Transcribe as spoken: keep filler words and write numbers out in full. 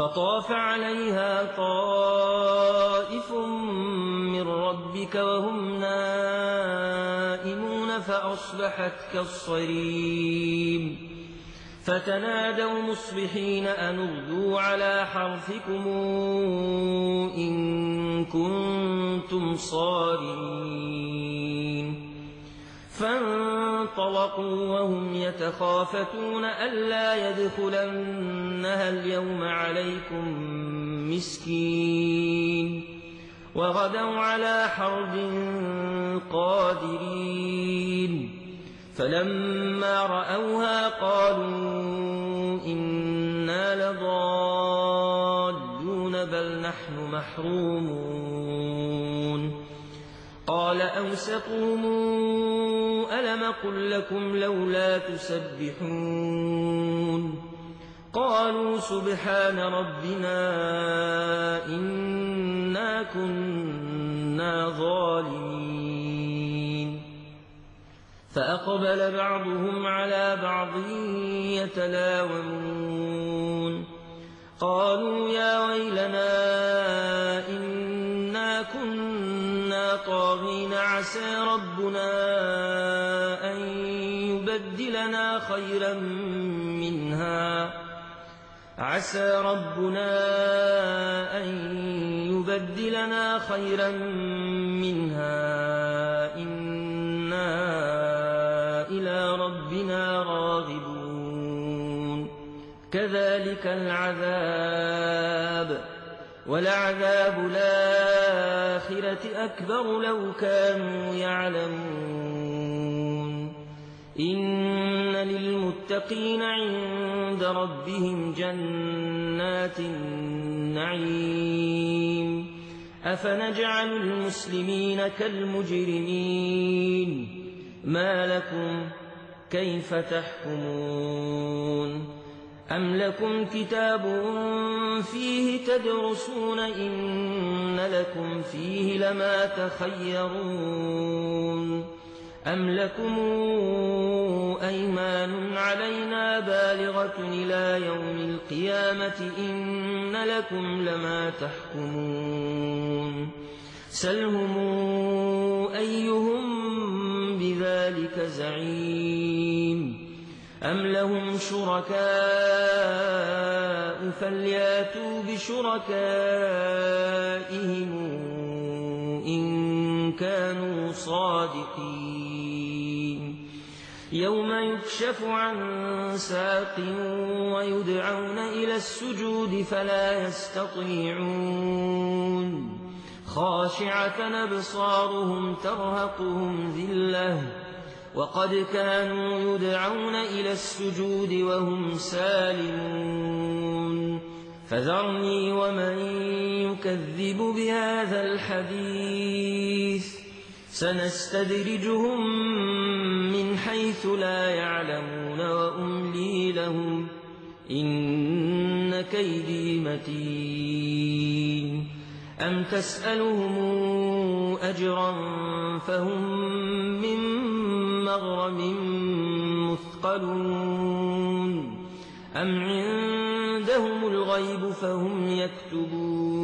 فطاف عليها طائف من ربك وهم نائمون فأصبحت كالصريم فتنادوا مصبحين أن اغدوا على حرثكم إن كنتم صارمين فانطلقوا وهم يتخافتون ألا يدخلنها اليوم عليكم مسكين وغدوا على حرد قادرين فلما رأوها قالوا إنا لضالون بل نحن محرومون قال أوسطهم ألم قل لكم لولا تسبحون قالوا سبحان ربنا إنا كنا ظالمين فأقبل بعضهم على بعض يتلاومون قالوا يا ويلنا إنا كنا طاغين عسى ربنا أن يبدلنا خيرا منها عسى ربنا أن يبدلنا خيرا منها إنا إلى ربنا راغبون كذلك العذاب ولعذاب الآخرة أكبر لو كانوا يعلمون إن للمتقين عند ربهم جنات النعيم أفنجعل المسلمين كالمجرمين ما لكم كيف تحكمون أم لكم كتاب فيه تدرسون إن لكم فيه لما تخيرون أم لكم أيمان علينا بالغة إلى يوم القيامة إن لكم لما تحكمون سلهم أيهم بذلك زعيم أم لهم شركاء فلياتوا بشركائهم إن كانوا صادقين يوم يكشف عن ساق ويدعون إلى السجود فلا يستطيعون خاشعة أبصارهم ترهقهم ذلة وقد كانوا يدعون إلى السجود وهم سالمون فذرني ومن يكذب بهذا الحديث سنستدرجهم من حيث لا يعلمون وأملي لهم إن كيدي متين أم تسألهم أجرا فهم من مغرم مثقلون أم عندهم الغيب فهم يكتبون